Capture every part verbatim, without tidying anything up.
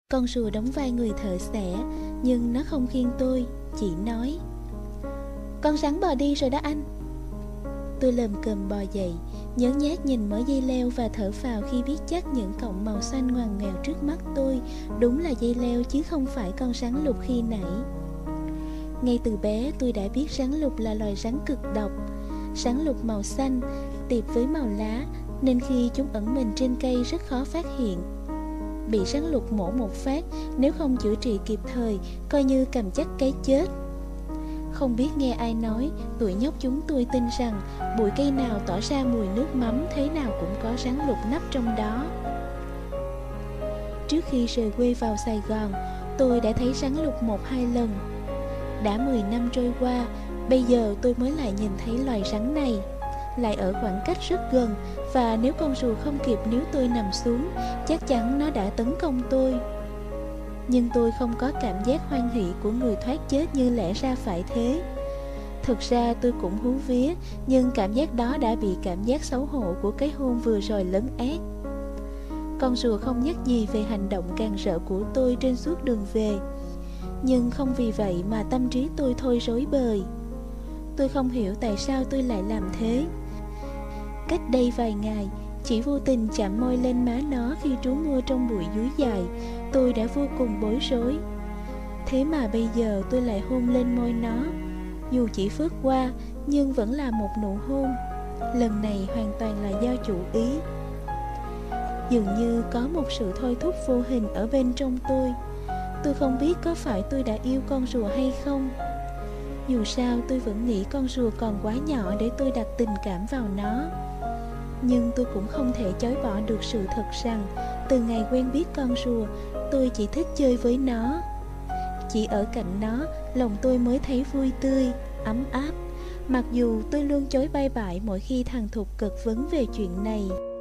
Con rùa đóng vai người thợ xẻ, nhưng nó không khiêng tôi, chỉ nói: "Con rắn bò đi rồi đó anh." Tôi lồm cồm bò dậy, nhớ nhác nhìn mớ dây leo và thở phào khi biết chắc những cọng màu xanh ngoằn ngoèo trước mắt tôi đúng là dây leo chứ không phải con rắn lục khi nãy. Ngay từ bé tôi đã biết rắn lục là loài rắn cực độc. Rắn lục màu xanh, tiệp với màu lá, nên khi chúng ẩn mình trên cây rất khó phát hiện. Bị rắn lục mổ một phát, nếu không chữa trị kịp thời, coi như cầm chắc cái chết. Không biết nghe ai nói, tụi nhóc chúng tôi tin rằng bụi cây nào tỏ ra mùi nước mắm, thế nào cũng có rắn lục nấp trong đó. Trước khi rời quê vào Sài Gòn, tôi đã thấy rắn lục một hai lần. Đã mười năm trôi qua, bây giờ tôi mới lại nhìn thấy loài rắn này, lại ở khoảng cách rất gần, và nếu con rùa không kịp níu tôi nằm xuống, chắc chắn nó đã tấn công tôi. Nhưng tôi không có cảm giác hoan hỉ của người thoát chết như lẽ ra phải thế. Thực ra tôi cũng hú vía, nhưng cảm giác đó đã bị cảm giác xấu hổ của cái hôn vừa rồi lấn át. Con rùa không nhắc gì về hành động càn rỡ của tôi trên suốt đường về, nhưng không vì vậy mà tâm trí tôi thôi rối bời. Tôi không hiểu tại sao tôi lại làm thế. Cách đây vài ngày, chỉ vô tình chạm môi lên má nó khi trú mưa trong buổi dưới dài, tôi đã vô cùng bối rối. Thế mà bây giờ tôi lại hôn lên môi nó. Dù chỉ phớt qua, nhưng vẫn là một nụ hôn. Lần này hoàn toàn là do chủ ý. Dường như có một sự thôi thúc vô hình ở bên trong tôi. Tôi không biết có phải tôi đã yêu con rùa hay không. Dù sao tôi vẫn nghĩ con rùa còn quá nhỏ để tôi đặt tình cảm vào nó. Nhưng tôi cũng không thể chối bỏ được sự thật rằng từ ngày quen biết con rùa, tôi chỉ thích chơi với nó. Chỉ ở cạnh nó, lòng tôi mới thấy vui tươi, ấm áp, mặc dù tôi luôn chối bay bại mỗi khi thằng Thục cực vấn về chuyện này.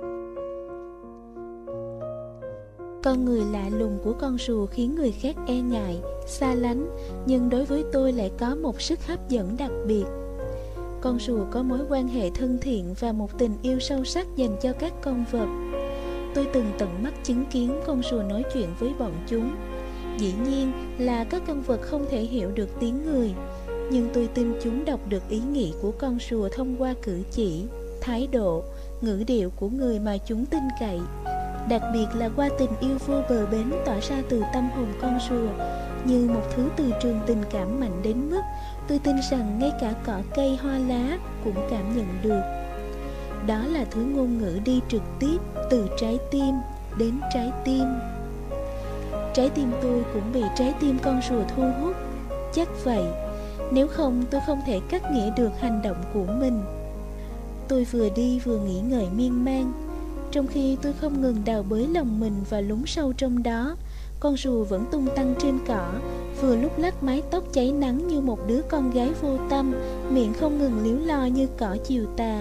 Con người lạ lùng của con rùa khiến người khác e ngại, xa lánh, nhưng đối với tôi lại có một sức hấp dẫn đặc biệt. Con rùa có mối quan hệ thân thiện và một tình yêu sâu sắc dành cho các con vật. Tôi từng tận mắt chứng kiến con rùa nói chuyện với bọn chúng. Dĩ nhiên là các con vật không thể hiểu được tiếng người, nhưng tôi tin chúng đọc được ý nghĩ của con rùa thông qua cử chỉ, thái độ, ngữ điệu của người mà chúng tin cậy. Đặc biệt là qua tình yêu vô bờ bến tỏa ra từ tâm hồn con rùa, như một thứ từ trường tình cảm mạnh đến mức tôi tin rằng ngay cả cỏ cây hoa lá cũng cảm nhận được. Đó là thứ ngôn ngữ đi trực tiếp từ trái tim đến trái tim. Trái tim tôi cũng bị trái tim con rùa thu hút. Chắc vậy, nếu không tôi không thể cắt nghĩa được hành động của mình. Tôi vừa đi vừa nghĩ ngợi miên man. Trong khi tôi không ngừng đào bới lòng mình và lún sâu trong đó, con rùa vẫn tung tăng trên cỏ, vừa lúc lắc mái tóc cháy nắng như một đứa con gái vô tâm, miệng không ngừng líu lo như cỏ chiều tà.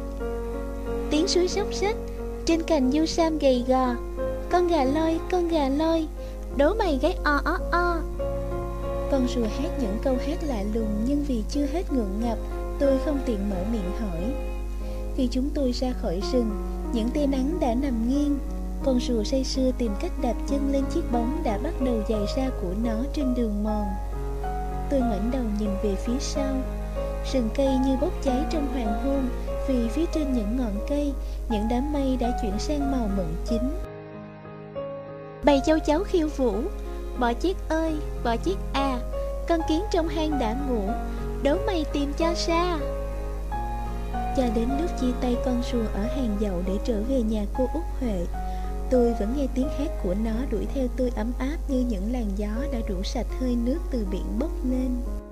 Tiếng suối róc rách, trên cành du sam gầy gò. Con gà lôi, con gà lôi, đố mày gáy o o o. Con rùa hát những câu hát lạ lùng, nhưng vì chưa hết ngượng ngập, tôi không tiện mở miệng hỏi. Khi chúng tôi ra khỏi rừng, những tia nắng đã nằm nghiêng. Con rùa say sưa tìm cách đạp chân lên chiếc bóng đã bắt đầu dày ra của nó trên đường mòn. Tôi ngoảnh đầu nhìn về phía sau. Rừng cây như bốc cháy trong hoàng hôn, vì phía trên những ngọn cây, những đám mây đã chuyển sang màu mận chín. Bầy châu chấu khiêu vũ. Bọ chiếc ơi, bọ chiếc à, con kiến trong hang đã ngủ, đố mày tìm cho ra. Cho đến lúc chia tay con rùa ở hàng dậu để trở về nhà cô Út Huệ, tôi vẫn nghe tiếng hát của nó đuổi theo tôi ấm áp như những làn gió đã rủ sạch hơi nước từ biển bốc lên.